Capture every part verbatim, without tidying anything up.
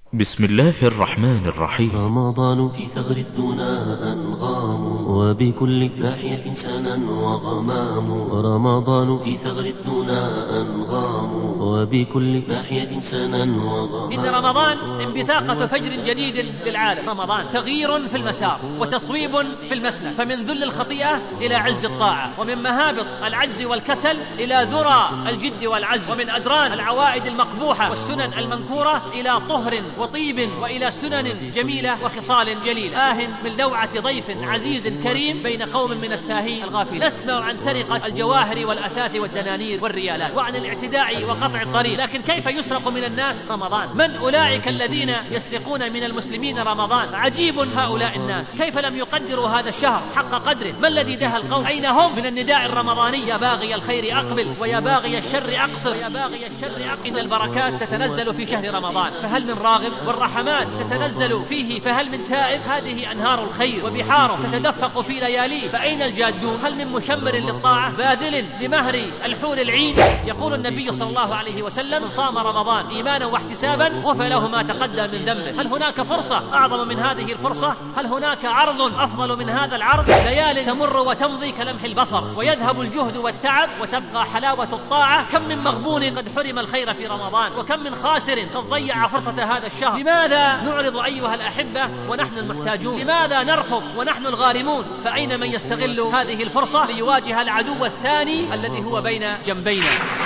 بسم الله الرحمن الرحيم. رمضان في ثغر الدنا أنغام، وبكل ناحية سنا وغمام. رمضان في ثغر الدنا أنغام، وبكل ناحية سنا وغمام. إن رمضان انبثاقة فجر جديد للعالم. رمضان تغيير في المسار وتصويب في المسلك، فمن ذل الخطيئة إلى عز الطاعة، ومن مهابط العجز والكسل إلى ذرى الجد والعز، ومن أدران العوائد المقبوحة والسنن المنكورة إلى طهر وطيب وإلى سنن جميلة وخصال جليلة. آه من لوعة ضيف عزيز كريم بين قوم من الساهين الغافلين. نسمع عن سرقة الجواهر والأثاث والدنانير والريالات، وعن الاعتداء وقطع الطريق، لكن كيف يسرق من الناس رمضان؟ من أولئك الذين يسرقون من المسلمين رمضان؟ عجيب هؤلاء الناس، كيف لم يقدروا هذا الشهر حق قدره؟ ما الذي دهى القوم؟ أين هم من النداء الرمضاني؟ يا باغي الخير أقبل ويا باغي الشر أقصر، يا باغي الشر أقصر. إن البركات تتنزل في شهر رمضان، فهل من راغب؟ والرحمات تتنزل فيه، فهل من تائب؟ هذه أنهار الخير وبحاره تتدفق في لياليه، فأين الجادون؟ هل من مشمر للطاعة باذل لمهر الحور العين؟ يقول النبي صلى الله عليه وسلم: من صام رمضان إيمانا واحتسابا غفر له ما تقدم من ذنبه. هل هناك فرصة أعظم من هذه الفرصة؟ هل هناك عرض أفضل من هذا العرض؟ ليال تمر وتمضي كلمح البصر، ويذهب الجهد والتعب وتبقى حلاوة الطاعة. كم من مغبون قد حرم الخير في رمضان، وكم من خاسر قد ضيع فرصة هذا الشهر. لماذا نعرض أيها الأحبة ونحن المحتاجون؟ لماذا نرفض ونحن الغارمون؟ فأين من يستغل هذه الفرصة ليواجه العدو الثاني الذي هو بين جنبينا؟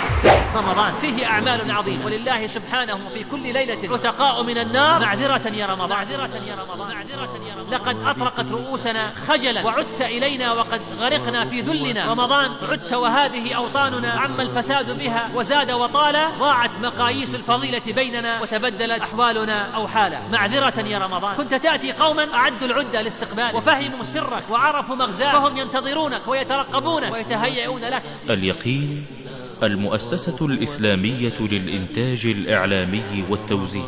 رمضان فيه أعمال عظيمة، ولله سبحانه في كل ليلة عتقاء من النار. معذرة يا رمضان، معذرة يا رمضان، معذرة يا رمضان. لقد أطرقت رؤوسنا خجلا، وعدت إلينا وقد غرقنا في ذلنا. رمضان عدت وهذه أوطاننا عم الفساد بها وزاد وطال، ضاعت مقاييس الفضيلة بيننا وتبدلت أحوالنا أو حالا. معذرة يا رمضان. كنت تأتي قوما أعدوا العدة لاستقبالك وفهموا سرك وعرفوا مغزاك، فهم ينتظرونك ويترقبونك ويتهيئون لك. اليقين المؤسسة الإسلامية للإنتاج الإعلامي والتوزيع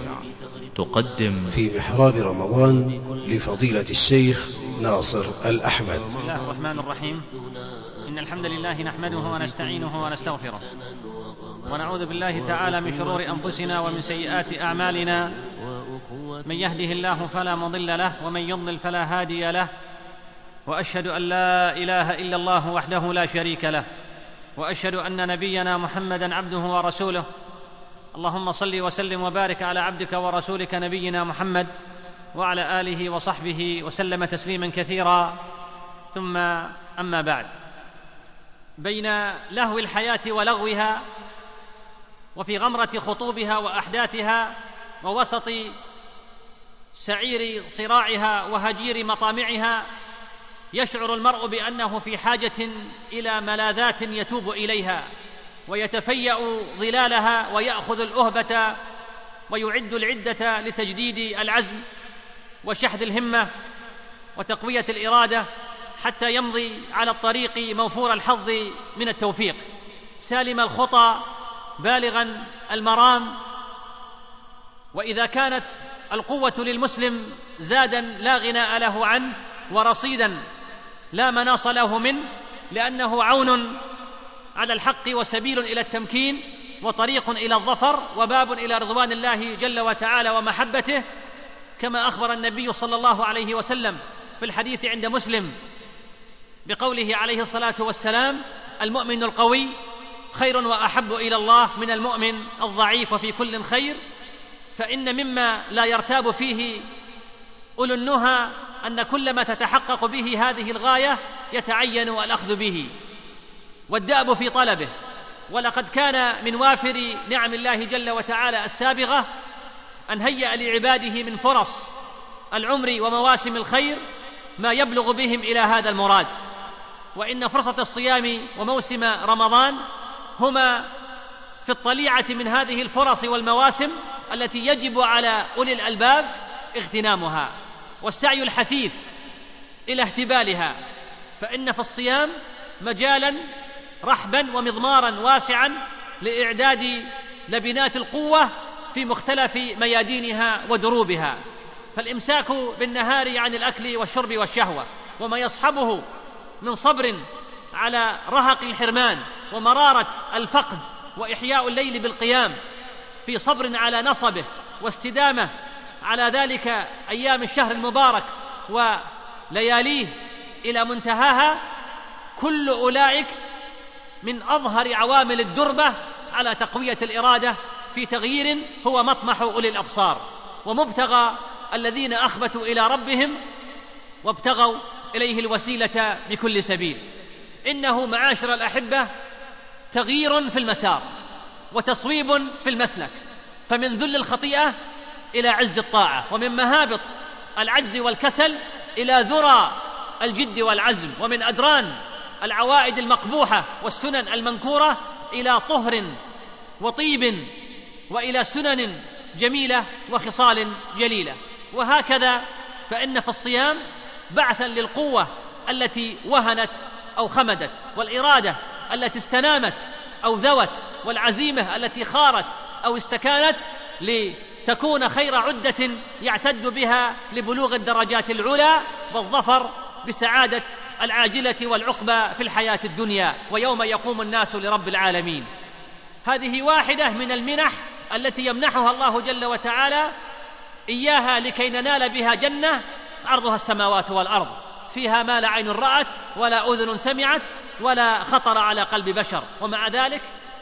تقدم في محراب رمضان لفضيلة الشيخ ناصر الأحمد. بسم الله الرحمن الرحيم. إن الحمد لله نحمده ونستعينه ونستغفره، ونعوذ بالله تعالى من شرور أنفسنا ومن سيئات أعمالنا. من يهده الله فلا مضل له، ومن يضلل فلا هادي له. وأشهد أن لا إله إلا الله وحده لا شريك له، وأشهد أن نبينا محمدًا عبده ورسوله. اللهم صل وسلم وبارك على عبدك ورسولك نبينا محمد وعلى آله وصحبه وسلم تسليما كثيرا. ثم أما بعد، بين لهو الحياة ولغوها، وفي غمرة خطوبها وأحداثها، ووسط سعير صراعها وهجير مطامعها، يشعر المرء بأنه في حاجة إلى ملاذات يتوب إليها ويتفيأ ظلالها ويأخذ الأهبة ويعد العدة لتجديد العزم وشحذ الهمة وتقوية الإرادة، حتى يمضي على الطريق موفور الحظ من التوفيق، سالم الخطى بالغا المرام. وإذا كانت القوة للمسلم زادا لا غناء له عنه، ورصيدا لا مناص له منه، لأنه عون على الحق وسبيل إلى التمكين وطريق إلى الظفر وباب إلى رضوان الله جل وتعالى ومحبته، كما أخبر النبي صلى الله عليه وسلم في الحديث عند مسلم بقوله عليه الصلاة والسلام: المؤمن القوي خير وأحب إلى الله من المؤمن الضعيف، وفي كل خير. فإن مما لا يرتاب فيه أولو النهى أن كل ما تتحقق به هذه الغاية يتعين الأخذ به والدأب في طلبه. ولقد كان من وافر نعم الله جل وتعالى السابغة أن هيأ لعباده من فرص العمر ومواسم الخير ما يبلغ بهم إلى هذا المراد. وإن فرصة الصيام وموسم رمضان هما في الطليعة من هذه الفرص والمواسم التي يجب على أولي الألباب اغتنامها والسعي الحثيث إلى اهتبالها، فإن في الصيام مجالا رحبا ومضمارا واسعا لإعداد لبنات القوة في مختلف ميادينها ودروبها. فالإمساك بالنهار عن الأكل والشرب والشهوة، وما يصحبه من صبر على رهق الحرمان ومرارة الفقد، وإحياء الليل بالقيام في صبر على نصبه واستدامة على ذلك أيام الشهر المبارك ولياليه إلى منتهاها، كل أولئك من أظهر عوامل الدربة على تقوية الإرادة في تغيير هو مطمح أولي الأبصار ومبتغى الذين أخبتوا إلى ربهم وابتغوا إليه الوسيلة بكل سبيل. إنه معاشر الأحبة تغيير في المسار وتصويب في المسلك، فمن ذل الخطيئة إلى عز الطاعة، ومن مهابط العجز والكسل إلى ذرى الجد والعزم، ومن أدران العوائد المقبوحة والسنن المنكورة إلى طهر وطيب وإلى سنن جميلة وخصال جليلة. وهكذا فإن في الصيام بعثا للقوة التي وهنت أو خمدت، والإرادة التي استنامت أو ذوت، والعزيمة التي خارت أو استكانت، لتكون خير عدة يعتد بها لبلوغ الدرجات العلى والظفر بسعادة العاجلة والعقبى في الحياة الدنيا ويوم يقوم الناس لرب العالمين. هذه واحدة من المنح التي يمنحها الله جل وتعالى إياها لكي ننال بها جنة عرضها السماوات والأرض، فيها ما لا عين رأت ولا أذن سمعت ولا خطر على قلب بشر. ومع ذلك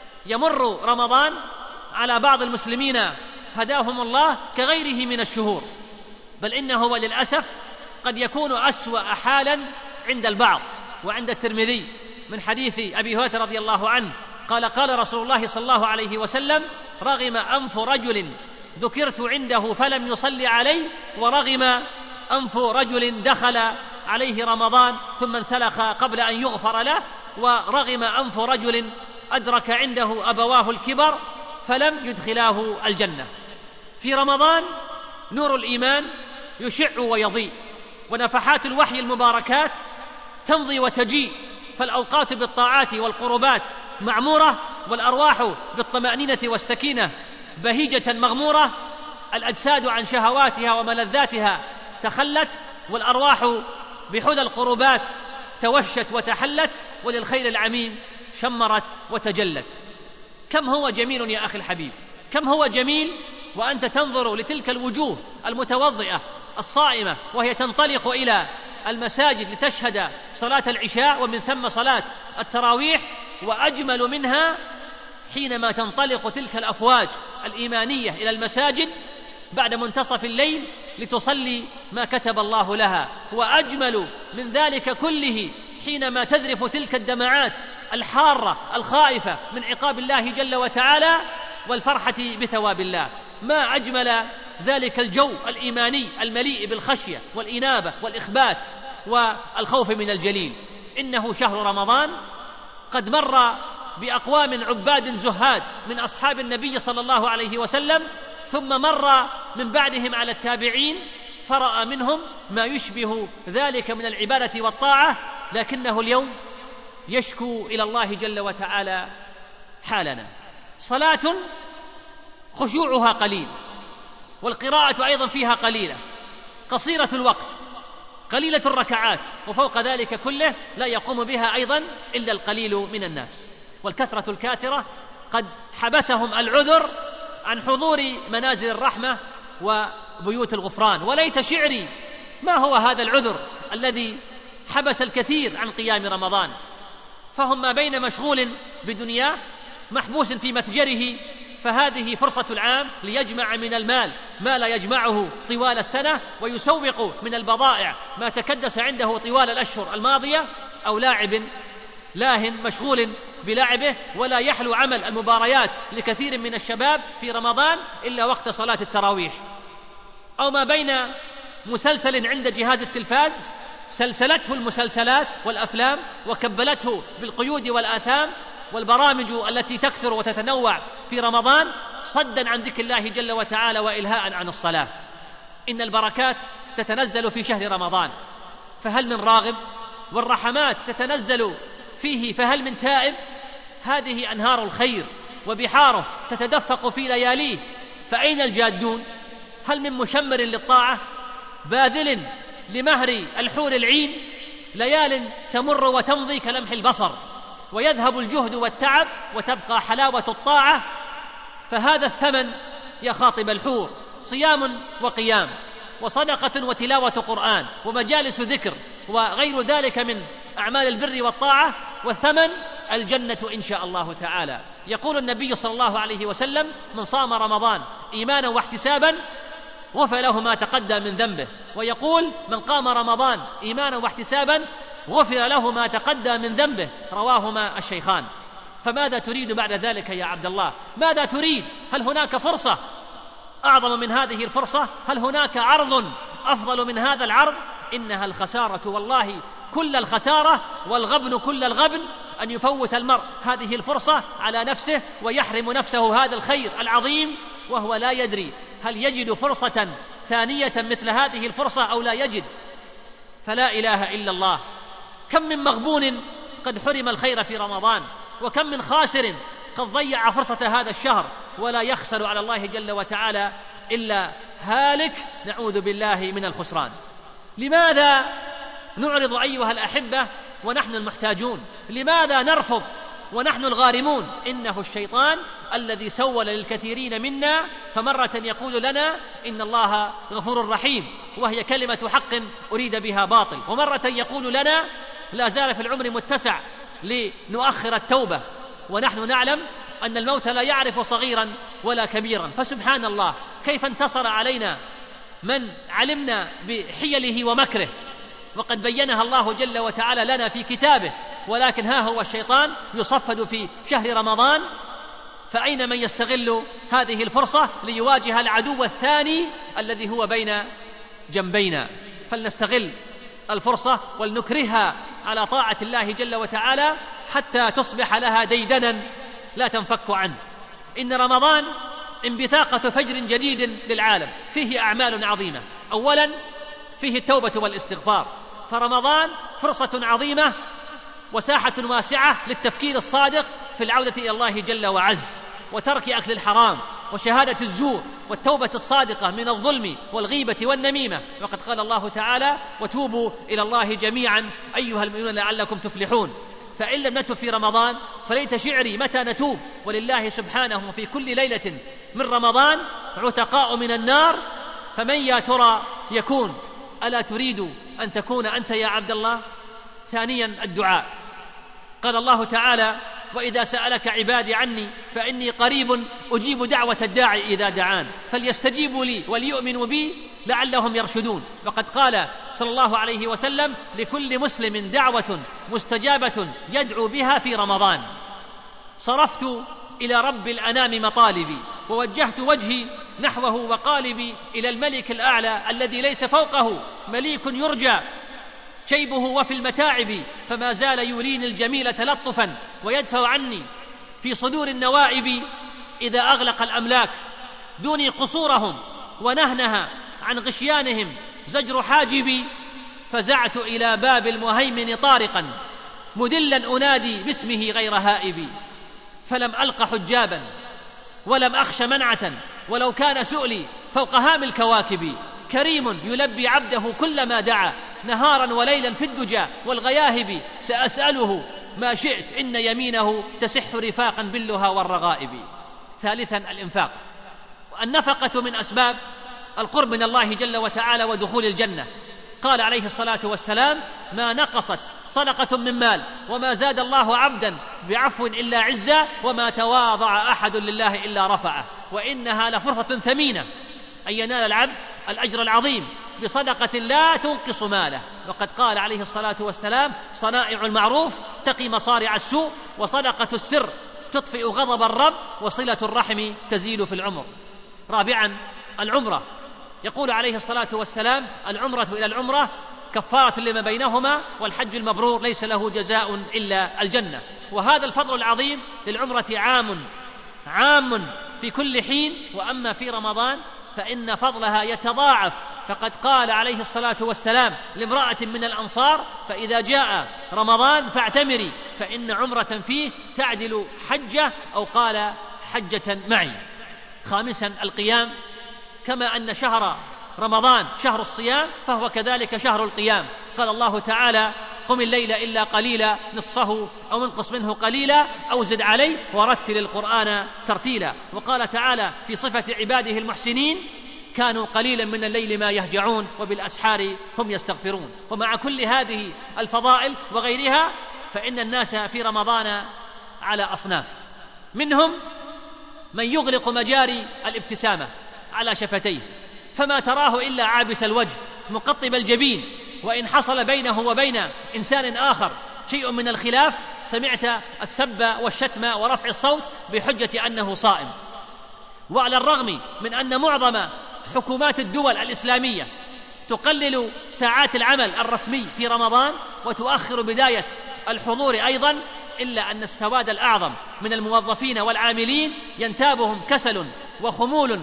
يمر رمضان على بعض المسلمين هداهم الله كغيره من الشهور، بل إنه وللأسف قد يكون أسوأ حالا عند البعض. وعند الترمذي من حديث أبي هريرة رضي الله عنه قال قال رسول الله صلى الله عليه وسلم: رغم أنف رجل ذكرت عنده فلم يصلي علي، ورغم أنف رجل دخل عليه رمضان ثم انسلخ قبل أن يغفر له، ورغم أنف رجل أدرك عنده أبواه الكبر فلم يدخلاه الجنة. في رمضان نور الإيمان يشع ويضيء، ونفحات الوحي المباركات تمضي وتجيء، فالأوقات بالطاعات والقربات معمورة، والأرواح بالطمأنينة والسكينة بهيجة مغمورة، الأجساد عن شهواتها وملذاتها تخلت، والأرواح بحدى القربات توشت وتحلت، وللخير العميم شمرت وتجلت. كم هو جميل يا أخي الحبيب، كم هو جميل وأنت تنظر لتلك الوجوه المتوضئة الصائمة وهي تنطلق إلى المساجد لتشهد صلاة العشاء ومن ثم صلاة التراويح، وأجمل منها حينما تنطلق تلك الأفواج الإيمانية إلى المساجد بعد منتصف الليل لتصلي ما كتب الله لها، وأجمل من ذلك كله حينما تذرف تلك الدمعات الحارة الخائفة من عقاب الله جل وتعالى والفرحة بثواب الله. ما أجمل ذلك الجو الإيماني المليء بالخشية والإنابة والإخبات والخوف من الجليل. إنه شهر رمضان قد مر بأقوام عباد زهاد من أصحاب النبي صلى الله عليه وسلم، ثم مر من بعدهم على التابعين فرأى منهم ما يشبه ذلك من العبادة والطاعة، لكنه اليوم يشكو إلى الله جل وتعالى حالنا. صلاة خشوعها قليل، والقراءة أيضا فيها قليلة، قصيرة الوقت، قليلة الركعات، وفوق ذلك كله لا يقوم بها أيضا إلا القليل من الناس. والكثرة الكاثرة قد حبسهم العذر عن حضور منازل الرحمة وبيوت الغفران. وليت شعري ما هو هذا العذر الذي حبس الكثير عن قيام رمضان، فهم ما بين مشغول بدنياه محبوس في متجره، فهذه فرصة العام ليجمع من المال ما لا يجمعه طوال السنة، ويسوق من البضائع ما تكدس عنده طوال الأشهر الماضية، أو لاعب لاه مشغول بلعبه. ولا يحلو عمل المباريات لكثير من الشباب في رمضان إلا وقت صلاة التراويح، أو ما بين مسلسل عند جهاز التلفاز سلسلته المسلسلات والأفلام وكبلته بالقيود والآثام والبرامج التي تكثر وتتنوع في رمضان صدا عن ذكر الله جل وتعالى وإلهاء عن الصلاة. إن البركات تتنزل في شهر رمضان، فهل من راغب؟ والرحمات تتنزل فيه، فهل من تائب؟ هذه أنهار الخير وبحاره تتدفق في لياليه، فأين الجادون؟ هل من مشمر للطاعة باذل لمهر الحور العين؟ ليال تمر وتمضي كلمح البصر، ويذهب الجهد والتعب وتبقى حلاوة الطاعة. فهذا الثمن يا خاطب الحور، صيام وقيام وصدقة وتلاوة قرآن ومجالس ذكر وغير ذلك من أعمال البر والطاعة، والثمن الجنة إن شاء الله تعالى. يقول النبي صلى الله عليه وسلم: من صام رمضان إيمانا واحتسابا غفر له ما تقدم من ذنبه. ويقول: من قام رمضان إيمانا واحتسابا غفر له ما تقدم من ذنبه، رواهما الشيخان. فماذا تريد بعد ذلك يا عبد الله؟ ماذا تريد؟ هل هناك فرصة أعظم من هذه الفرصة؟ هل هناك عرض أفضل من هذا العرض؟ إنها الخسارة والله كل الخسارة والغبن كل الغبن أن يفوت المرء هذه الفرصة على نفسه ويحرم نفسه هذا الخير العظيم وهو لا يدري هل يجد فرصة ثانية مثل هذه الفرصة أو لا يجد. فلا إله إلا الله. كم من مغبون قد حرم الخير في رمضان، وكم من خاسر قد ضيع فرصة هذا الشهر، ولا يخسر على الله جل وتعالى إلا هالك، نعوذ بالله من الخسران. لماذا نعرض أيها الأحبة ونحن المحتاجون؟ لماذا نرفض ونحن الغارمون؟ إنه الشيطان الذي سول للكثيرين منا، فمرة يقول لنا إن الله غفور رحيم وهي كلمة حق أريد بها باطل، ومرة يقول لنا لا زال في العمر متسع لنؤخر التوبة، ونحن نعلم أن الموت لا يعرف صغيرا ولا كبيرا. فسبحان الله كيف انتصر علينا من علمنا بحيله ومكره وقد بينها الله جل وتعالى لنا في كتابه، ولكن ها هو الشيطان يصفد في شهر رمضان. فأين من يستغل هذه الفرصة ليواجه العدو الثاني الذي هو بين جنبينا؟ فلنستغل الفرصة ولنكرهها على طاعة الله جل وتعالى حتى تصبح لها ديدنا لا تنفك عنه. إن رمضان انبثاقة فجر جديد للعالم، فيه أعمال عظيمة. أولا فيه التوبة والاستغفار، فرمضان فرصة عظيمة وساحة واسعة للتفكير الصادق في العودة إلى الله جل وعز، وترك أكل الحرام وشهادة الزور، والتوبة الصادقة من الظلم والغيبة والنميمة. وقد قال الله تعالى: وتوبوا إلى الله جميعا أيها المؤمنون لعلكم تفلحون. فإن لم نتب في رمضان فليت شعري متى نتوب. ولله سبحانه في كل ليلة من رمضان عتقاء من النار، فمن يا ترى يكون؟ ألا تريد أن تكون أنت يا عبد الله؟ ثانيا الدعاء. قال الله تعالى: وإذا سألك عبادي عني فإني قريب أجيب دعوة الداعي إذا دعان فليستجيبوا لي وليؤمنوا بي لعلهم يرشدون. وقد قال صلى الله عليه وسلم: لكل مسلم دعوة مستجابة يدعو بها في رمضان. صرفت إلى رب الأنام مطالبي ووجهت وجهي نحوه وقالبي إلى الملك الأعلى الذي ليس فوقه مليك يرجى شيبه وفي المتاعب، فما زال يوليني الجميل تلطفا ويدفع عني في صدور النوائب. إذا أغلق الأملاك دوني قصورهم ونهنها عن غشيانهم زجر حاجبي، فزعت إلى باب المهيمن طارقا مدلا أنادي باسمه غير هائبي، فلم ألق حجابا ولم أخش منعة ولو كان سؤلي فوق هام الكواكب. كريم يلبي عبده كلما دعا نهارا وليلا في الدجى والغياهب، سأسأله ما شئت إن يمينه تسح رفاقا باللها والرغائب. ثالثا الإنفاق. النفقة من أسباب القرب من الله جل وتعالى ودخول الجنة. قال عليه الصلاة والسلام: ما نقصت صدقة من مال وما زاد الله عبدا بعفو إلا عزا وما تواضع أحد لله إلا رفعه. وإنها لفرصة ثمينة أن ينال العبد الأجر العظيم بصدقة لا تنقص ماله. وقد قال عليه الصلاة والسلام: صنائع المعروف تقي مصارع السوء، وصدقة السر تطفئ غضب الرب، وصلة الرحم تزيل في العمر. رابعا العمرة. يقول عليه الصلاة والسلام: العمرة إلى العمرة كفارة لما بينهما، والحج المبرور ليس له جزاء إلا الجنة. وهذا الفضل العظيم للعمرة عام عام في كل حين، وأما في رمضان فإن فضلها يتضاعف. فقد قال عليه الصلاة والسلام لامرأة من الأنصار: فإذا جاء رمضان فاعتمري فإن عمرة فيه تعدل حجة، أو قال حجة معي. خامسا القيام. كما أن شهر رمضان شهر الصيام فهو كذلك شهر القيام. قال الله تعالى: قم الليل إلا قليلا نصفه أو انقص منه قليلا أو زد عليه ورتل القرآن ترتيلا. وقال تعالى في صفة عباده المحسنين: كانوا قليلا من الليل ما يهجعون وبالأسحار هم يستغفرون. ومع كل هذه الفضائل وغيرها فإن الناس في رمضان على أصناف، منهم من يغلق مجاري الابتسامة على شفتيه فما تراه إلا عابس الوجه مقطب الجبين، وإن حصل بينه وبين إنسان آخر شيء من الخلاف سمعت السب والشتم ورفع الصوت بحجة أنه صائم. وعلى الرغم من أن معظم حكومات الدول الإسلامية تقلل ساعات العمل الرسمي في رمضان وتؤخر بداية الحضور أيضا، إلا أن السواد الأعظم من الموظفين والعاملين ينتابهم كسل وخمول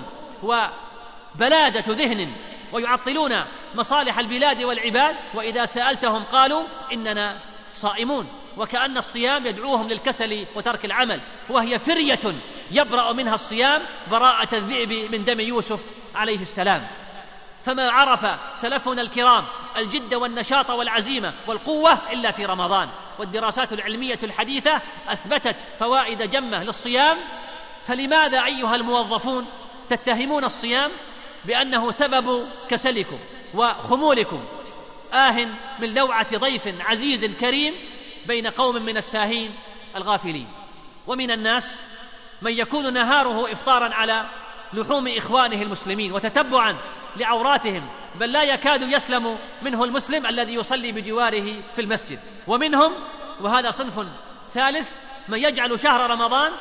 وبلادة ذهن ويعطلون مصالح البلاد والعباد، وإذا سألتهم قالوا إننا صائمون، وكأن الصيام يدعوهم للكسل وترك العمل، وهي فرية يبرأ منها الصيام براءة الذئب من دم يوسف عليه السلام. فما عرف سلفنا الكرام الجد والنشاط والعزيمة والقوة إلا في رمضان، والدراسات العلمية الحديثة أثبتت فوائد جمة للصيام. فلماذا أيها الموظفون تتهمون الصيام بأنه سبب كسلكم وخمولكم؟ آه من لوعة ضيف عزيز كريم بين قوم من الساهين الغافلين. ومن الناس من يكون نهاره إفطارا على لحوم إخوانه المسلمين وتتبعا لعوراتهم، بل لا يكاد يسلم منه المسلم الذي يصلي بجواره في المسجد. ومنهم، وهذا صنف ثالث، من يجعل شهر رمضان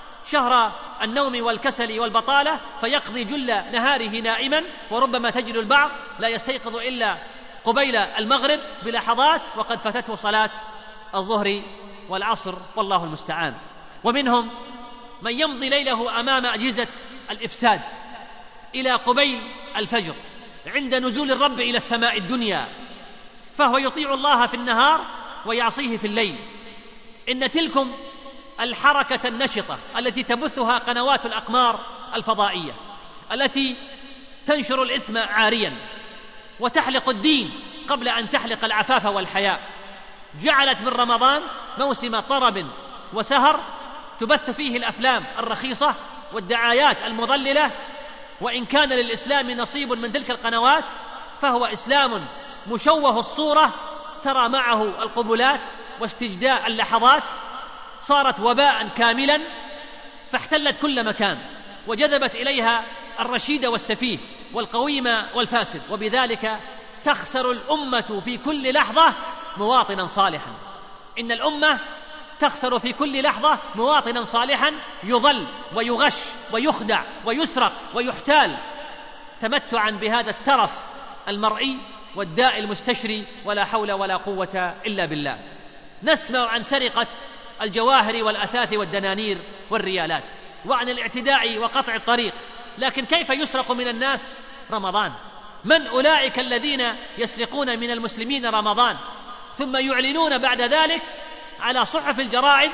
شهر النوم والكسل والبطالة، فيقضي جل نهاره نائما، وربما تجد البعض لا يستيقظ إلا قبيل المغرب بلحظات وقد فاتته صلاة الظهر والعصر والله المستعان. ومنهم من يمضي ليله أمام أجهزة الإفساد إلى قبيل الفجر عند نزول الرب إلى السماء الدنيا، فهو يطيع الله في النهار ويعصيه في الليل. إن تلكم الحركة النشطة التي تبثها قنوات الأقمار الفضائية التي تنشر الإثم عاريا وتحلق الدين قبل أن تحلق العفاف والحياء، جعلت من رمضان موسم طرب وسهر تبث فيه الأفلام الرخيصة والدعايات المضللة. وإن كان للإسلام نصيب من تلك القنوات فهو إسلام مشوه الصورة، ترى معه القبلات واستجداء اللحظات، صارت وباء كاملا فاحتلت كل مكان وجذبت إليها الرشيد والسفيه والقويم والفاسد، وبذلك تخسر الأمة في كل لحظة مواطنا صالحا. إن الأمة تخسر في كل لحظة مواطنا صالحا يضل ويغش ويخدع ويسرق ويحتال تمتعا بهذا الترف المرئي والداء المستشري، ولا حول ولا قوة إلا بالله. نسمع عن سرقة الجواهر والأثاث والدنانير والريالات، وعن الاعتداء وقطع الطريق، لكن كيف يسرق من الناس رمضان؟ من أولئك الذين يسرقون من المسلمين رمضان ثم يعلنون بعد ذلك على صحف الجرائد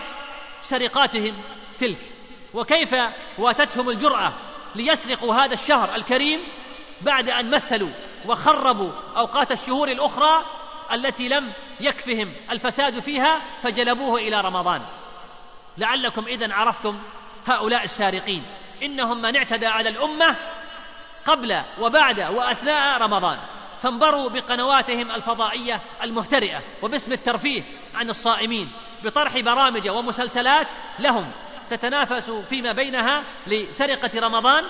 سرقاتهم تلك؟ وكيف واتتهم الجرأة ليسرقوا هذا الشهر الكريم بعد أن مثلوا وخربوا أوقات الشهور الأخرى التي لم يكفهم الفساد فيها فجلبوه إلى رمضان؟ لعلكم إذن عرفتم هؤلاء السارقين، إنهم من اعتدى على الأمة قبل وبعد وأثناء رمضان، فانبروا بقنواتهم الفضائية المهترئة وباسم الترفيه عن الصائمين بطرح برامج ومسلسلات لهم تتنافس فيما بينها لسرقة رمضان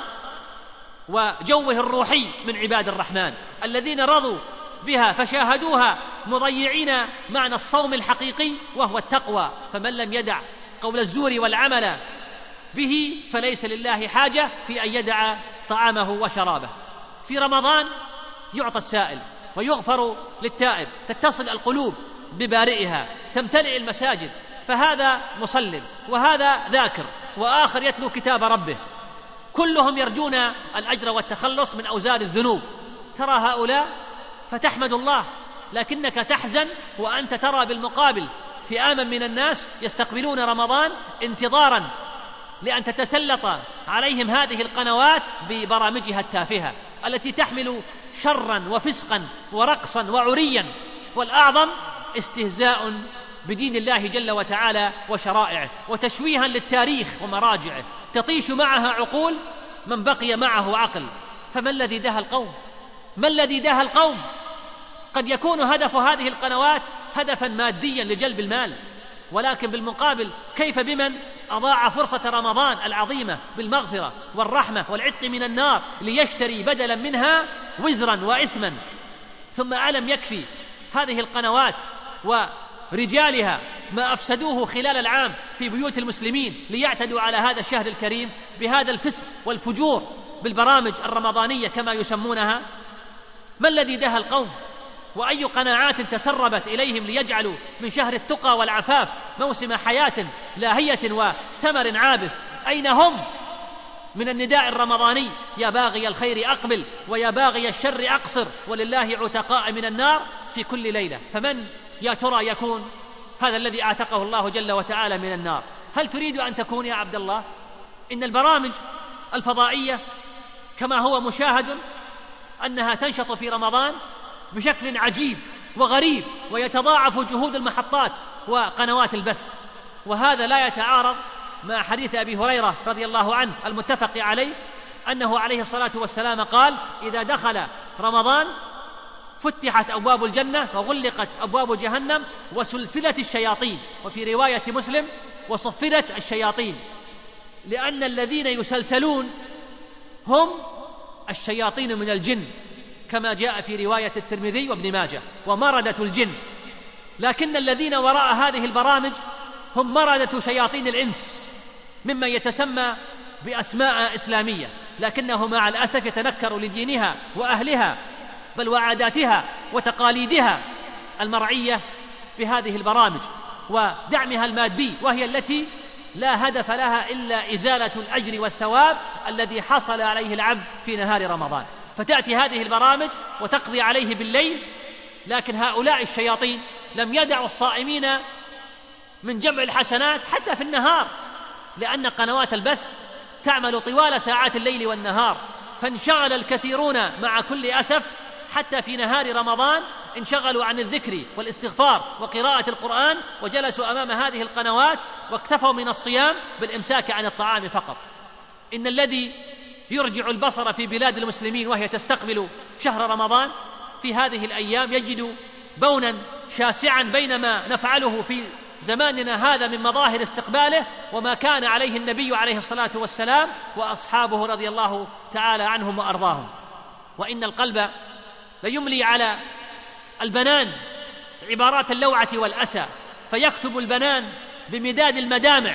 وجوه الروحي من عباد الرحمن الذين رضوا بها فشاهدوها مضيعين معنى الصوم الحقيقي وهو التقوى. فمن لم يدع قول الزور والعمل به فليس لله حاجة في أن يدع طعامه وشرابه. في رمضان يعطى السائل ويغفر للتائب، تتصل القلوب ببارئها، تمتلئ المساجد، فهذا مصل وهذا ذاكر وآخر يتلو كتاب ربه، كلهم يرجون الأجر والتخلص من أوزار الذنوب. ترى هؤلاء فتحمد الله، لكنك تحزن وأنت ترى بالمقابل فئاما من الناس يستقبلون رمضان انتظارا لأن تتسلط عليهم هذه القنوات ببرامجها التافهة التي تحمل شرا وفسقا ورقصا وعريا، والأعظم استهزاء بدين الله جل وتعالى وشرائعه وتشويها للتاريخ ومراجعه، تطيش معها عقول من بقي معه عقل فما الذي دهى القوم؟ ما الذي دهى القوم؟ قد يكون هدف هذه القنوات هدفا ماديا لجلب المال، ولكن بالمقابل كيف بمن أضاع فرصة رمضان العظيمة بالمغفرة والرحمة والعتق من النار ليشتري بدلا منها وزرا وإثما؟ ثم ألم يكفي هذه القنوات ورجالها ما أفسدوه خلال العام في بيوت المسلمين ليعتدوا على هذا الشهر الكريم بهذا الفسق والفجور بالبرامج الرمضانية كما يسمونها؟ ما الذي دهى القوم؟ وأي قناعات تسربت إليهم ليجعلوا من شهر التقى والعفاف موسم حياة لاهية وسمر عابث؟ أين هم من النداء الرمضاني يا باغي الخير أقبل ويا باغي الشر أقصر ولله عتقاء من النار في كل ليلة؟ فمن يا ترى يكون هذا الذي أعتقه الله جل وتعالى من النار؟ هل تريد أن تكون يا عبد الله؟ إن البرامج الفضائية كما هو مشاهد أنها تنشط في رمضان بشكل عجيب وغريب، ويتضاعف جهود المحطات وقنوات البث، وهذا لا يتعارض مع حديث أبي هريرة رضي الله عنه المتفق عليه أنه عليه الصلاة والسلام قال: إذا دخل رمضان فتحت أبواب الجنة وغلقت أبواب جهنم وسلسلة الشياطين، وفي رواية مسلم وصفدت الشياطين، لأن الذين يسلسلون هم الشياطين من الجن كما جاء في رواية الترمذي وابن ماجه، ومردة الجن. لكن الذين وراء هذه البرامج هم مردة شياطين الإنس مما يتسمى بأسماء إسلامية، لكنه مع الأسف يتنكر لدينها وأهلها بل وعاداتها وتقاليدها المرعية بهذه البرامج ودعمها المادي، وهي التي لا هدف لها إلا إزالة الأجر والثواب الذي حصل عليه العبد في نهار رمضان. فتأتي هذه البرامج وتقضي عليه بالليل، لكن هؤلاء الشياطين لم يدعوا الصائمين من جمع الحسنات حتى في النهار، لأن قنوات البث تعمل طوال ساعات الليل والنهار، فانشغل الكثيرون مع كل أسف حتى في نهار رمضان انشغلوا عن الذكر والاستغفار وقراءة القرآن وجلسوا أمام هذه القنوات واكتفوا من الصيام بالإمساك عن الطعام فقط. إن الذي يرجع البصر في بلاد المسلمين وهي تستقبل شهر رمضان في هذه الأيام يجد بونا شاسعا بين ما نفعله في زماننا هذا من مظاهر استقباله وما كان عليه النبي عليه الصلاة والسلام وأصحابه رضي الله تعالى عنهم وأرضاهم. وإن القلب ليملي على البنان عبارات اللوعة والأسى، فيكتب البنان بمداد المدامع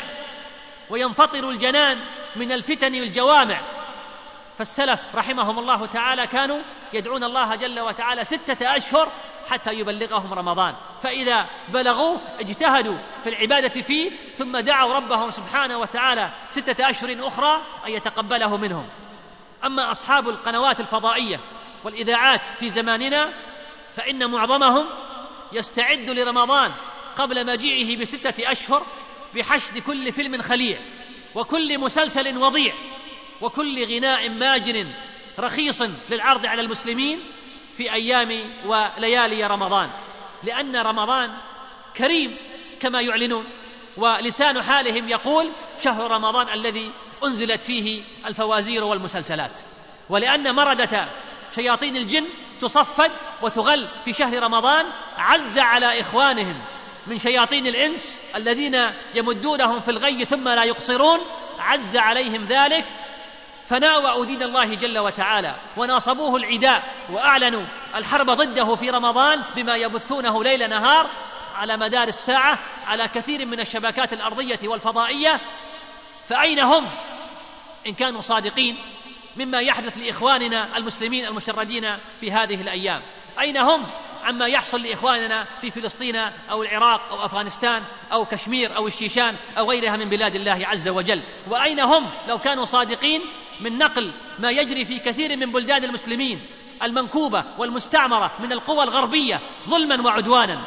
وينفطر الجنان من الفتن الجوامع. فالسلف رحمهم الله تعالى كانوا يدعون الله جل وتعالى ستة أشهر حتى يبلغهم رمضان، فإذا بلغوه اجتهدوا في العبادة فيه ثم دعوا ربهم سبحانه وتعالى ستة أشهر أخرى أن يتقبله منهم. أما أصحاب القنوات الفضائية والإذاعات في زماننا فإن معظمهم يستعد لرمضان قبل مجيئه بستة أشهر بحشد كل فيلم خليع وكل مسلسل وضيع وكل غناء ماجن رخيص للعرض على المسلمين في أيام وليالي رمضان، لأن رمضان كريم كما يعلنون، ولسان حالهم يقول شهر رمضان الذي أنزلت فيه الفوازير والمسلسلات. ولأن مردة شياطين الجن تصفد وتغل في شهر رمضان عز على إخوانهم من شياطين الإنس الذين يمدونهم في الغي ثم لا يقصرون، عز عليهم ذلك فناوأوا دين الله جل وتعالى وناصبوه العداء وأعلنوا الحرب ضده في رمضان بما يبثونه ليل نهار على مدار الساعة على كثير من الشبكات الأرضية والفضائية. فأين هم إن كانوا صادقين مما يحدث لإخواننا المسلمين المشردين في هذه الأيام؟ أين هم عما يحصل لإخواننا في فلسطين أو العراق أو أفغانستان أو كشمير أو الشيشان أو غيرها من بلاد الله عز وجل؟ وأين هم لو كانوا صادقين من نقل ما يجري في كثير من بلدان المسلمين المنكوبة والمستعمرة من القوى الغربية ظلما وعدوانا؟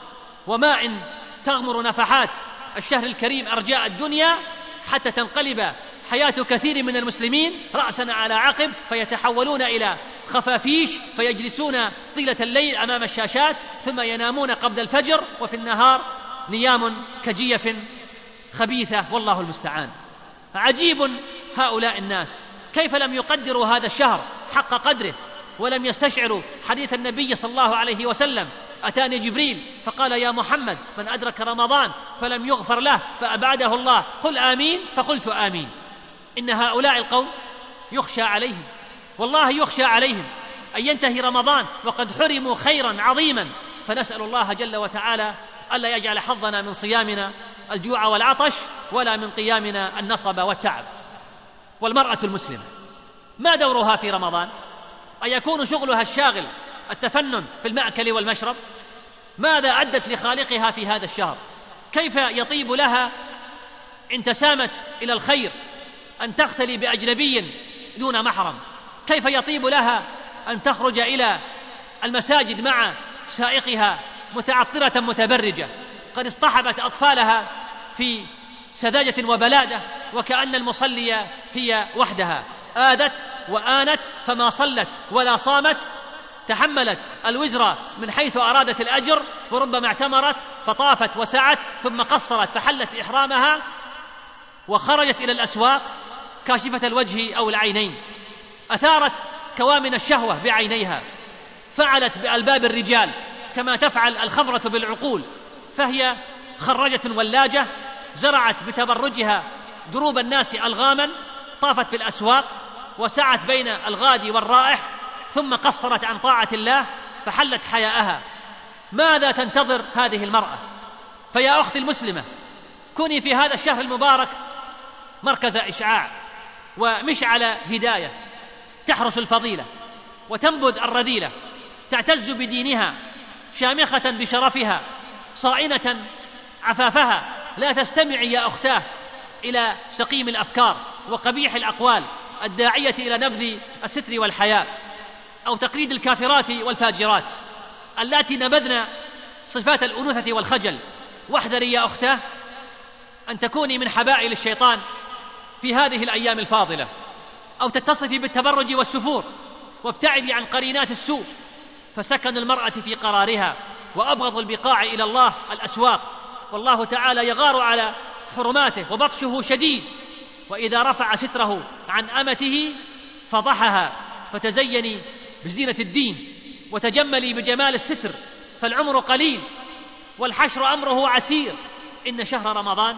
وما إن تغمر نفحات الشهر الكريم أرجاء الدنيا حتى تنقلب حياة كثير من المسلمين رأسا على عقب فيتحولون إلى خفافيش فيجلسون طيلة الليل أمام الشاشات ثم ينامون قبل الفجر، وفي النهار نيام كجيف خبيثة والله المستعان. عجيب هؤلاء الناس كيف لم يقدروا هذا الشهر حق قدره ولم يستشعروا حديث النبي صلى الله عليه وسلم: أتاني جبريل فقال: يا محمد، من أدرك رمضان فلم يغفر له فأبعده الله، قل آمين، فقلت آمين. إن هؤلاء القوم يخشى عليهم، والله يخشى عليهم أن ينتهي رمضان وقد حرموا خيرا عظيما، فنسأل الله جل وتعالى ألا يجعل حظنا من صيامنا الجوع والعطش ولا من قيامنا النصب والتعب. والمرأة المسلمة ما دورها في رمضان؟ أيكون شغلها الشاغل التفنن في المأكل والمشرب؟ ماذا أدت لخالقها في هذا الشهر؟ كيف يطيب لها إن تسامت إلى الخير أن تختلي بأجنبي دون محرم؟ كيف يطيب لها أن تخرج إلى المساجد مع سائقها متعطرة متبرجة قد اصطحبت أطفالها في سذاجة وبلادة وكأن المصلية هي وحدها؟ آذت وآنت فما صلت ولا صامت، تحملت الوزر من حيث أرادت الأجر، وربما اعتمرت فطافت وسعت ثم قصرت فحلت إحرامها وخرجت إلى الأسواق كاشفة الوجه أو العينين، أثارت كوامن الشهوة بعينيها، فعلت بألباب الرجال كما تفعل الخمرة بالعقول، فهي خرجة ولاجة، زرعت بتبرجها دروب الناس ألغاما، طافت بالأسواق وسعت بين الغادي والرائح، ثم قصرت عن طاعة الله فحلت حياءها. ماذا تنتظر هذه المرأة؟ فيا أختي المسلمة، كوني في هذا الشهر المبارك مركز إشعاع ومشعل هداية، تحرس الفضيلة وتنبذ الرذيلة، تعتز بدينها، شامخة بشرفها، صائنة عفافها، لا تستمعي يا أختاه إلى سقيم الأفكار وقبيح الأقوال الداعية إلى نبذ الستر والحياء أو تقليد الكافرات والفاجرات اللاتي نبذن صفات الأنوثة والخجل. واحذري يا أختاه أن تكوني من حبائل الشيطان في هذه الأيام الفاضلة، أو تتصفي بالتبرج والسفور، وابتعدي عن قرينات السوء، فسكن المرأة في قرارها، وأبغض البقاع إلى الله الأسواق، والله تعالى يغار على حرماته وبطشه شديد، وإذا رفع ستره عن أمته فضحها. فتزيني بزينة الدين وتجملي بجمال الستر، فالعمر قليل والحشر أمره عسير. إن شهر رمضان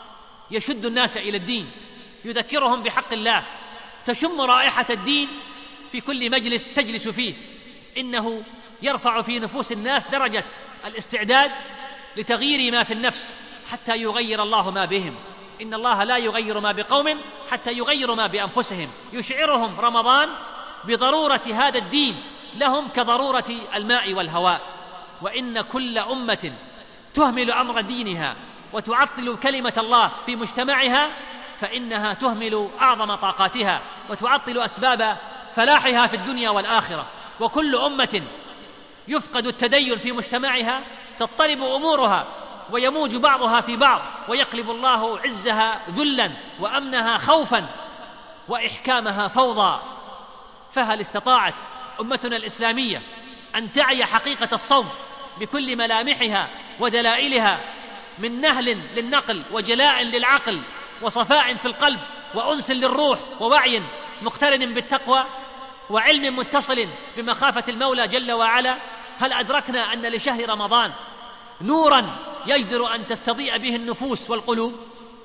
يشد الناس إلى الدين، يذكرهم بحق الله، تشم رائحة الدين في كل مجلس تجلس فيه. إنه يرفع في نفوس الناس درجة الاستعداد لتغيير ما في النفس حتى يغير الله ما بهم. إن الله لا يغير ما بقوم حتى يغيروا ما بأنفسهم. يشعرهم رمضان بضرورة هذا الدين لهم كضرورة الماء والهواء. وإن كل أمة تهمل أمر دينها وتعطل كلمة الله في مجتمعها فإنها تهمل أعظم طاقاتها وتعطل أسباب فلاحها في الدنيا والآخرة. وكل أمة يفقد التدين في مجتمعها تضطرب أمورها ويموج بعضها في بعض، ويقلب الله عزها ذلا وأمنها خوفا وإحكامها فوضى. فهل استطاعت أمتنا الإسلامية أن تعي حقيقة الصوم بكل ملامحها ودلائلها من نهل للنقل وجلاء للعقل وصفاء في القلب وأنس للروح ووعي مقترن بالتقوى وعلم متصل بمخافة المولى جل وعلا؟ هل أدركنا أن لشهر رمضان نورا يجدر أن تستضيء به النفوس والقلوب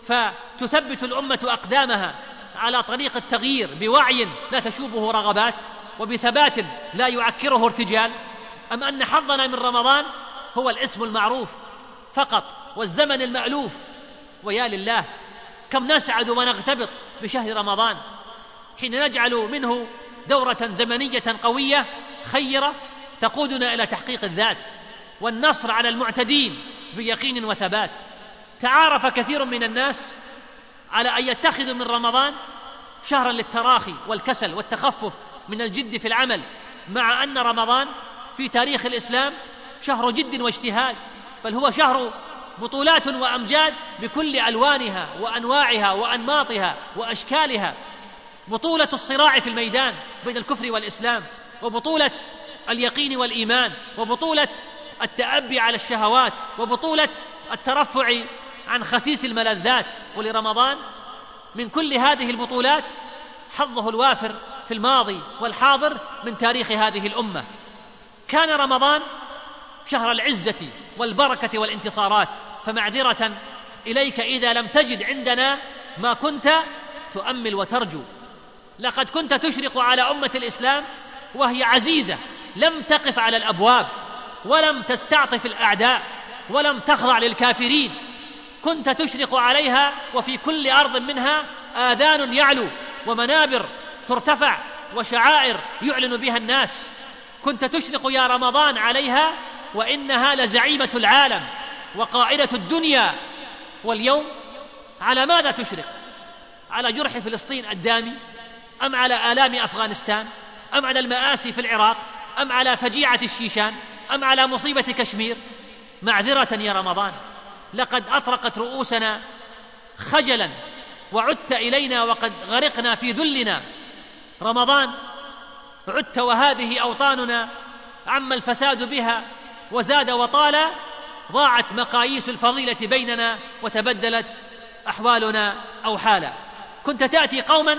فتثبت الأمة أقدامها على طريق التغيير بوعي لا تشوبه رغبات وبثبات لا يعكره ارتجال؟ أم أن حظنا من رمضان هو الاسم المعروف فقط والزمن المألوف؟ ويا لله كم نسعد ونغتبط بشهر رمضان حين نجعل منه دورة زمنية قوية خيرة تقودنا إلى تحقيق الذات والنصر على المعتدين بيقين وثبات. تعارف كثير من الناس على أن يتخذوا من رمضان شهرا للتراخي والكسل والتخفف من الجد في العمل، مع أن رمضان في تاريخ الإسلام شهر جد واجتهاد، بل هو شهر بطولات وأمجاد بكل ألوانها وأنواعها وأنماطها وأشكالها. بطولة الصراع في الميدان بين الكفر والإسلام، وبطولة اليقين والإيمان، وبطولة التأبي على الشهوات، وبطولة الترفع عن خسيس الملذات. ولرمضان من كل هذه البطولات حظه الوافر في الماضي والحاضر من تاريخ هذه الأمة. كان رمضان شهر العزة والبركة والانتصارات، فمعذرة إليك إذا لم تجد عندنا ما كنت تؤمل وترجو. لقد كنت تشرق على أمة الإسلام وهي عزيزة، لم تقف على الأبواب ولم تستعطف الأعداء ولم تخضع للكافرين. كنت تشرق عليها وفي كل أرض منها آذان يعلو ومنابر ترتفع وشعائر يعلن بها الناس. كنت تشرق يا رمضان عليها وإنها لزعيمة العالم وقائدة الدنيا. واليوم على ماذا تشرق؟ على جرح فلسطين الدامي، أم على آلام أفغانستان، أم على المآسي في العراق، أم على فجيعة الشيشان، أم على مصيبة كشمير؟ معذرة يا رمضان، لقد أطرقت رؤوسنا خجلا وعدت إلينا وقد غرقنا في ذلنا. رمضان عدت وهذه أوطاننا عم الفساد بها وزاد وطال، ضاعت مقاييس الفضيلة بيننا وتبدلت أحوالنا أو حالا. كنت تأتي قوما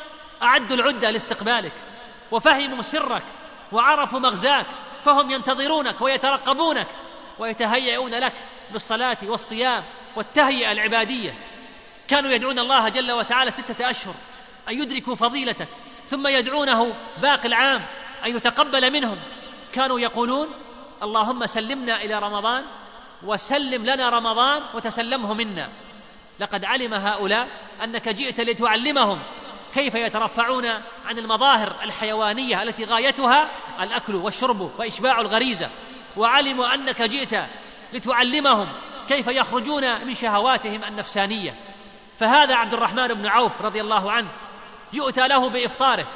أعدوا العدة لاستقبالك وفهموا سرك وعرفوا مغزاك، فهم ينتظرونك ويترقبونك ويتهيئون لك بالصلاة والصيام والتهيئة العبادية. كانوا يدعون الله جل وتعالى ستة أشهر أن يدركوا فضيلتك، ثم يدعونه باقي العام أن يتقبل منهم. كانوا يقولون اللهم سلمنا إلى رمضان وسلم لنا رمضان وتسلمه منا. لقد علم هؤلاء أنك جئت لتعلمهم كيف يترفعون عن المظاهر الحيوانية التي غايتها الأكل والشرب وإشباع الغريزة، وعلموا أنك جئت لتعلمهم كيف يخرجون من شهواتهم النفسانية. فهذا عبد الرحمن بن عوف رضي الله عنه يؤتى له بإفطاره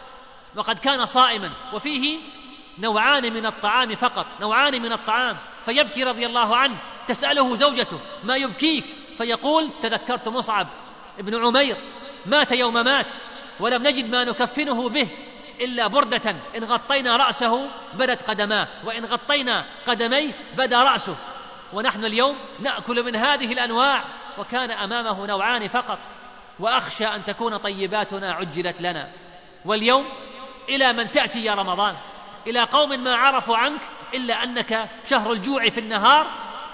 وقد كان صائما، وفيه نوعان من الطعام فقط، نوعان من الطعام، فيبكي رضي الله عنه. تسأله زوجته ما يبكيك؟ فيقول تذكرت مصعب ابن عمير مات يوم مات ولم نجد ما نكفنه به إلا بردة إن غطينا رأسه بدت قدماه، وإن غطينا قدميه بدا رأسه. ونحن اليوم نأكل من هذه الأنواع وكان أمامه نوعان فقط، وأخشى أن تكون طيباتنا عجلت لنا. واليوم إلى من تأتي يا رمضان؟ إلى قوم ما عرفوا عنك إلا أنك شهر الجوع في النهار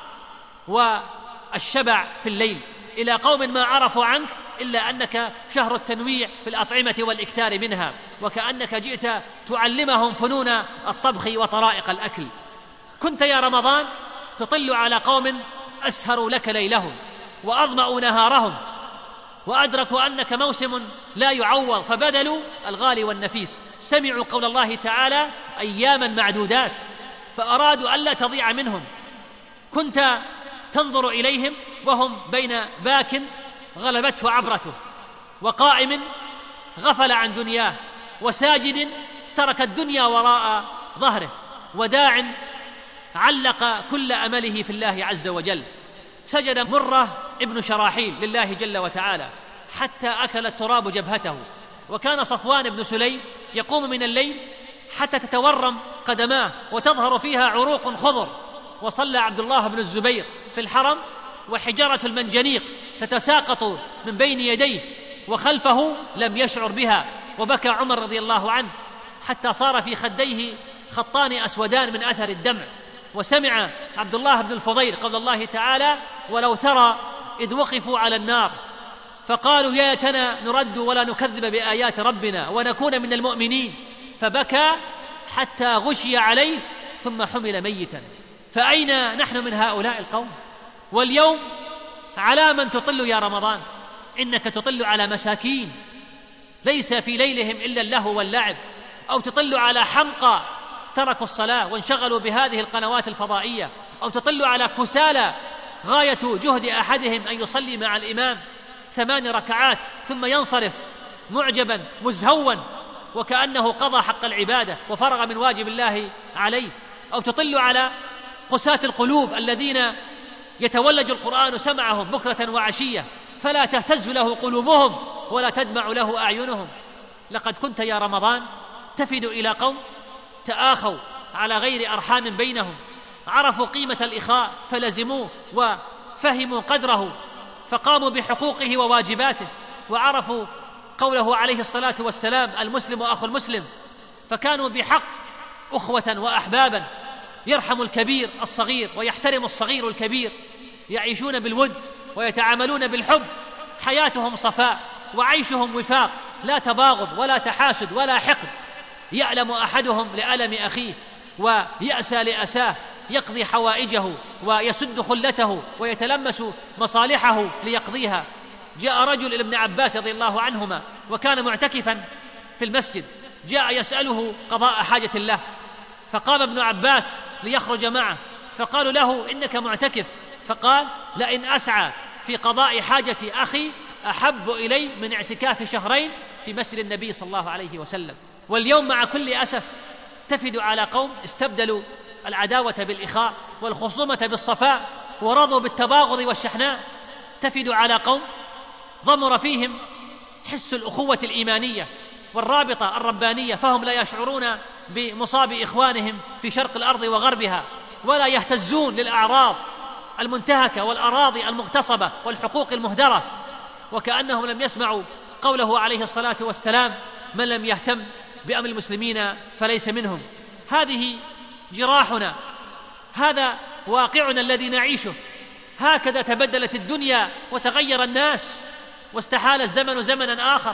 والشبع في الليل، إلى قوم ما عرفوا عنك إلا أنك شهر التنويع في الأطعمة والإكثار منها، وكأنك جئت تعلمهم فنون الطبخ وطرائق الأكل. كنت يا رمضان تطل على قوم أسهروا لك ليلهم وأظمأوا نهارهم وأدركوا أنك موسم لا يعوض، فبذلوا الغالي والنفيس. سمعوا قول الله تعالى أياما معدودات فأرادوا ألا تضيع منهم. كنت تنظر إليهم وهم بين باك غلبته عبرته، وقائم غفل عن دنياه، وساجد ترك الدنيا وراء ظهره، وداع علق كل أمله في الله عز وجل. سجد مرة ابن شراحيل لله جل وتعالى حتى أكل التراب جبهته. وكان صفوان بن سليم يقوم من الليل حتى تتورم قدماه وتظهر فيها عروق خضر. وصلى عبد الله بن الزبير في الحرم وحجارة المنجنيق تتساقط من بين يديه وخلفه لم يشعر بها. وبكى عمر رضي الله عنه حتى صار في خديه خطان أسودان من أثر الدمع. وسمع عبد الله بن الفضيل قول الله تعالى ولو ترى إذ وقفوا على النار فقالوا يا ليتنا نرد ولا نكذب بآيات ربنا ونكون من المؤمنين، فبكى حتى غشي عليه ثم حمل ميتا. فأين نحن من هؤلاء القوم؟ واليوم على من تطل يا رمضان؟ إنك تطل على مساكين ليس في ليلهم إلا اللهو واللعب، أو تطل على حمقى تركوا الصلاة وانشغلوا بهذه القنوات الفضائية، أو تطل على كسالى غاية جهد أحدهم أن يصلي مع الإمام ثمان ركعات ثم ينصرف معجبا مزهوا وكأنه قضى حق العبادة وفرغ من واجب الله عليه، أو تطل على قساة القلوب الذين يتولج القرآن سمعهم بكرة وعشية فلا تهتز له قلوبهم ولا تدمع له أعينهم. لقد كنت يا رمضان تفد إلى قوم تآخوا على غير أرحام بينهم، عرفوا قيمة الإخاء فلزموه وفهموا قدره فقاموا بحقوقه وواجباته، وعرفوا قوله عليه الصلاة والسلام: المسلم أخو المسلم، فكانوا بحق أخوة وأحبابا، يرحم الكبير الصغير ويحترم الصغير الكبير، يعيشون بالود ويتعاملون بالحب، حياتهم صفاء وعيشهم وفاق، لا تباغض ولا تحاسد ولا حقد، يألم أحدهم لألم أخيه ويأسى لأساه، يقضي حوائجه ويسد خلته ويتلمس مصالحه ليقضيها. جاء رجل إلى ابن عباس رضي الله عنهما وكان معتكفا في المسجد، جاء يسأله قضاء حاجة له، فقام ابن عباس ليخرج معه، فقالوا له: إنك معتكف. فقال: لئن أسعى في قضاء حاجة أخي أحب إلي من اعتكاف شهرين في مسجد النبي صلى الله عليه وسلم. واليوم مع كل أسف تفد على قوم استبدلوا العداوة بالإخاء والخصومة بالصفاء ورضوا بالتباغض والشحناء، تفد على قوم ضمر فيهم حس الأخوة الإيمانية والرابطة الربانية، فهم لا يشعرون بمصاب إخوانهم في شرق الأرض وغربها، ولا يهتزون للأعراض المنتهكة والأراضي المغتصبة والحقوق المهدرة، وكأنهم لم يسمعوا قوله عليه الصلاة والسلام: من لم يهتم بأمر المسلمين فليس منهم. هذه جراحنا، هذا واقعنا الذي نعيشه، هكذا تبدلت الدنيا وتغير الناس واستحال الزمن زمنا آخر.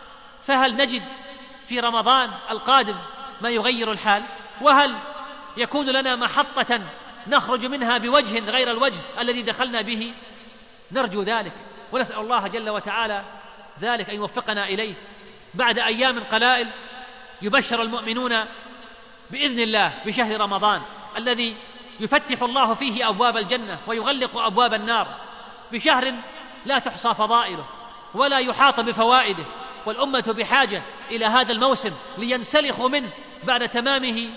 فهل نجد في رمضان القادم ما يغير الحال؟ وهل يكون لنا محطة نخرج منها بوجه غير الوجه الذي دخلنا به؟ نرجو ذلك ونسأل الله جل وتعالى ذلك أن يوفقنا إليه. بعد أيام قلائل يبشر المؤمنون بإذن الله بشهر رمضان الذي يفتح الله فيه أبواب الجنة ويغلق أبواب النار، بشهر لا تحصى فضائله ولا يحاط بفوائده، والأمة بحاجة إلى هذا الموسم لينسلخوا منه بعد تمامه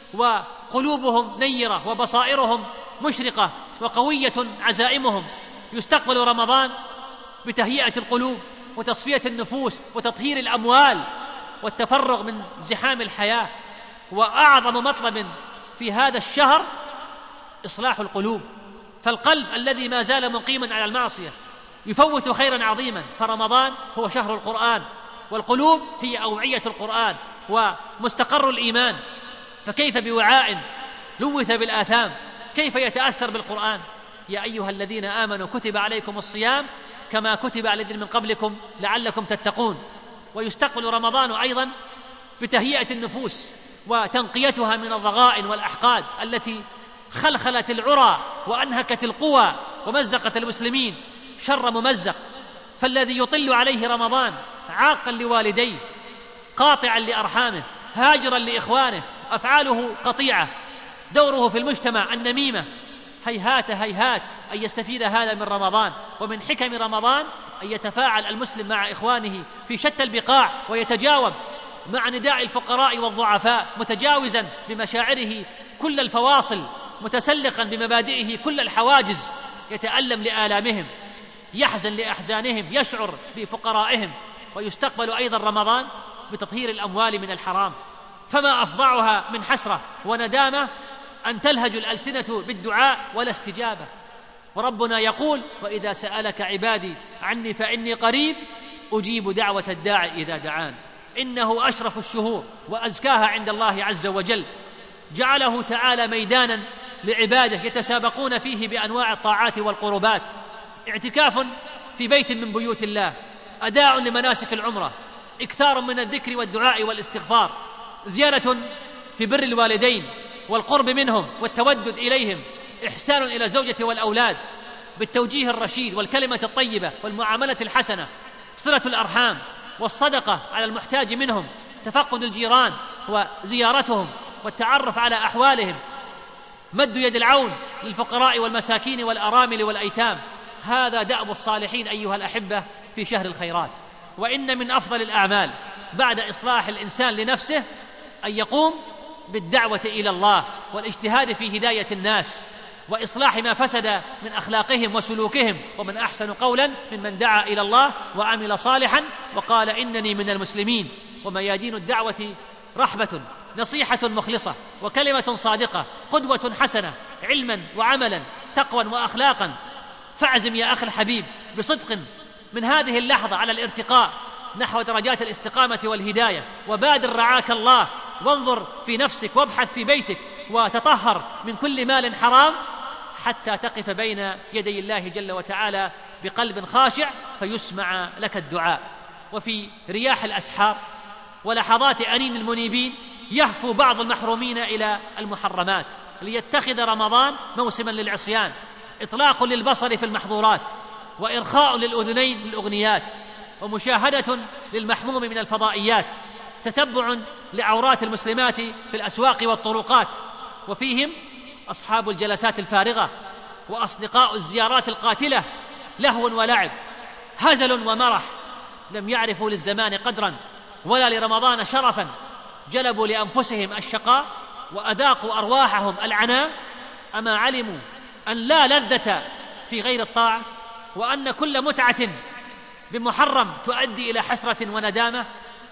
وقلوبهم نيرة وبصائرهم مشرقة وقوية عزائمهم. يستقبل رمضان بتهيئة القلوب وتصفية النفوس وتطهير الأموال والتفرغ من زحام الحياة، وأعظم مطلب في هذا الشهر إصلاح القلوب، فالقلب الذي ما زال مقيما على المعصية يفوت خيرا عظيما. فرمضان هو شهر القرآن، والقلوب هي أوعية القرآن ومستقر الإيمان، فكيف بوعاء لوث بالآثام كيف يتأثر بالقرآن؟ يا أيها الذين آمنوا كتب عليكم الصيام كما كتب على الذين من قبلكم لعلكم تتقون. ويستقبل رمضان أيضا بتهيئة النفوس وتنقيتها من الضغائن والأحقاد التي خلخلت العرى وأنهكت القوى ومزقت المسلمين شر ممزق. فالذي يطل عليه رمضان عاقا لوالديه، قاطعا لأرحامه، هاجرا لإخوانه، أفعاله قطيعة، دوره في المجتمع النميمة، هيهات هيهات أن يستفيد هذا من رمضان. ومن حكم رمضان أن يتفاعل المسلم مع إخوانه في شتى البقاع ويتجاوب مع نداء الفقراء والضعفاء، متجاوزا بمشاعره كل الفواصل، متسلقا بمبادئه كل الحواجز، يتألم لآلامهم، يحزن لأحزانهم، يشعر بفقرائهم. ويستقبل أيضا رمضان بتطهير الأموال من الحرام، فما أفظعها من حسرة وندامة أن تلهج الألسنة بالدعاء ولا استجابة. وربنا يقول: وإذا سألك عبادي عني فإني قريب أجيب دعوة الداعي إذا دعان. إنه أشرف الشهور وأزكاها عند الله عز وجل، جعله تعالى ميدانا لعباده يتسابقون فيه بأنواع الطاعات والقربات. اعتكاف في بيت من بيوت الله، أداء لمناسك العمرة، إكثار من الذكر والدعاء والاستغفار، زيارة في بر الوالدين والقرب منهم والتودد إليهم، إحسان إلى الزوجة والأولاد بالتوجيه الرشيد والكلمة الطيبة والمعاملة الحسنة، صلة الأرحام والصدقة على المحتاج منهم، تفقد الجيران وزيارتهم والتعرف على أحوالهم، مد يد العون للفقراء والمساكين والأرامل والأيتام. هذا دأب الصالحين أيها الأحبة في شهر الخيرات. وإن من أفضل الأعمال بعد إصلاح الإنسان لنفسه أن يقوم بالدعوة إلى الله والاجتهاد في هداية الناس وإصلاح ما فسد من أخلاقهم وسلوكهم. ومن أحسن قولا ممن دعا إلى الله وعمل صالحا وقال إنني من المسلمين. وميادين الدعوة رحبة، نصيحة مخلصة، وكلمة صادقة، قدوة حسنة، علما وعملا، تقوى وأخلاقا. فاعزم يا أخي الحبيب بصدق من هذه اللحظة على الارتقاء نحو درجات الاستقامة والهداية، وبادر رعاك الله، وانظر في نفسك وابحث في بيتك وتطهر من كل مال حرام حتى تقف بين يدي الله جل وتعالى بقلب خاشع فيسمع لك الدعاء. وفي رياح الأسحار ولحظات أنين المنيبين يهفو بعض المحرومين إلى المحرمات ليتخذ رمضان موسما للعصيان، إطلاق للبصر في المحظورات، وإرخاء للأذنين للأغنيات، ومشاهدة للمحموم من الفضائيات، تتبع لعورات المسلمات في الأسواق والطرقات، وفيهم أصحاب الجلسات الفارغة وأصدقاء الزيارات القاتلة، لهو ولعب، هزل ومرح، لم يعرفوا للزمان قدرا ولا لرمضان شرفا، جلبوا لأنفسهم الشقاء وأذاقوا أرواحهم العناء. أما علموا أن لا لذة في غير الطاعة، وأن كل متعة بمحرم تؤدي إلى حسرة وندامة؟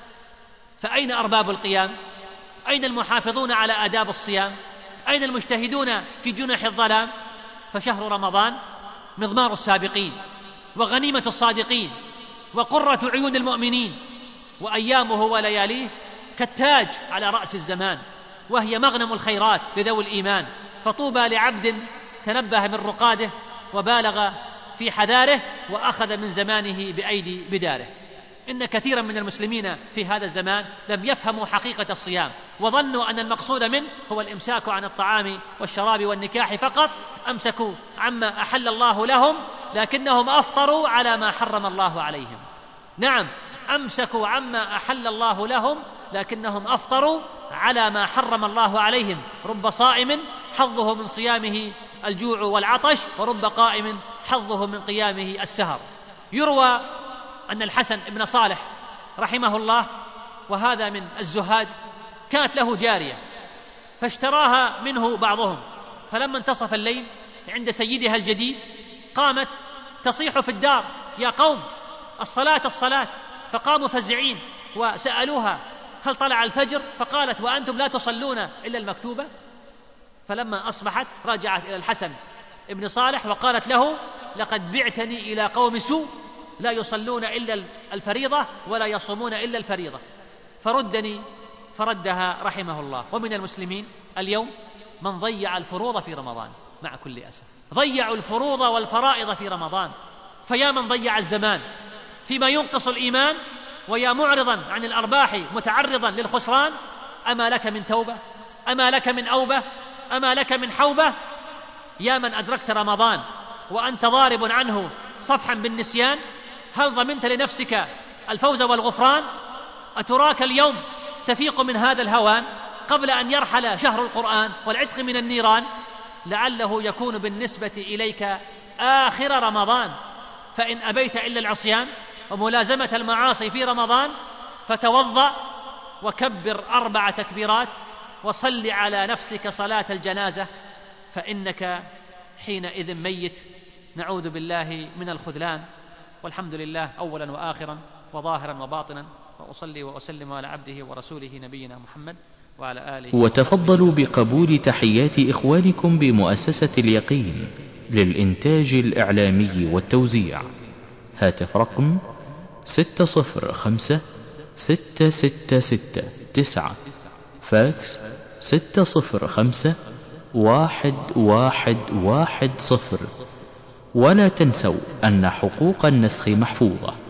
فأين أرباب القيام؟ أين المحافظون على آداب الصيام؟ أين المجتهدون في جنح الظلام؟ فشهر رمضان مضمار السابقين وغنيمة الصادقين وقرة عيون المؤمنين، وأيامه ولياليه كالتاج على رأس الزمان، وهي مغنم الخيرات لذوي الإيمان. فطوبى لعبد تنبه من رقاده وبالغ في حذاره وأخذ من زمانه بأيدي بداره. إن كثيرا من المسلمين في هذا الزمان لم يفهموا حقيقة الصيام، وظنوا أن المقصود منه هو الإمساك عن الطعام والشراب والنكاح فقط. أمسكوا عما أحل الله لهم لكنهم أفطروا على ما حرم الله عليهم. نعم، أمسكوا عما أحل الله لهم لكنهم أفطروا على ما حرم الله عليهم. رب صائم حظه من صيامه الجوع والعطش، ورب قائم حظه من قيامه السهر. يروى أن الحسن بن صالح رحمه الله، وهذا من الزهاد، كانت له جارية فاشتراها منه بعضهم، فلما انتصف الليل عند سيدها الجديد قامت تصيح في الدار: يا قوم الصلاة الصلاة. فقاموا فزعين وسألوها: هل طلع الفجر؟ فقالت: وأنتم لا تصلون إلا المكتوبة. فلما أصبحت رجعت إلى الحسن ابن صالح وقالت له: لقد بعتني إلى قوم سوء لا يصلون إلا الفريضة ولا يصومون إلا الفريضة، فردني. فردها رحمه الله. ومن المسلمين اليوم من ضيع الفروض في رمضان، مع كل أسف ضيعوا الفروض والفرائض في رمضان. فيا من ضيع الزمان فيما ينقص الإيمان، ويا معرضا عن الأرباح متعرضا للخسران، أما لك من توبة؟ أما لك من أوبة؟ أما لك من حوبة؟ يا من أدركت رمضان وأنت ضارب عنه صفحا بالنسيان، هل ضمنت لنفسك الفوز والغفران؟ أتراك اليوم تفيق من هذا الهوان قبل أن يرحل شهر القرآن والعتق من النيران؟ لعله يكون بالنسبة إليك آخر رمضان. فإن أبيت إلا العصيان وملازمة المعاصي في رمضان فتوضأ وكبر أربع تكبيرات وصل على نفسك صلاة الجنازة، فإنك حينئذ ميت. نعوذ بالله من الخذلان. والحمد لله أولا وآخرا وظاهرا وباطنا، وأصلي وأسلم على عبده ورسوله نبينا محمد وعلى آله. وتفضلوا بقبول تحيات إخوانكم بمؤسسة اليقين للإنتاج الإعلامي والتوزيع. هاتف رقم ستة صفر خمسة ستة ستة ستة تسعة، فاكس ستة صفر خمسة واحد واحد واحد صفر. ولا تنسوا أن حقوق النسخ محفوظة.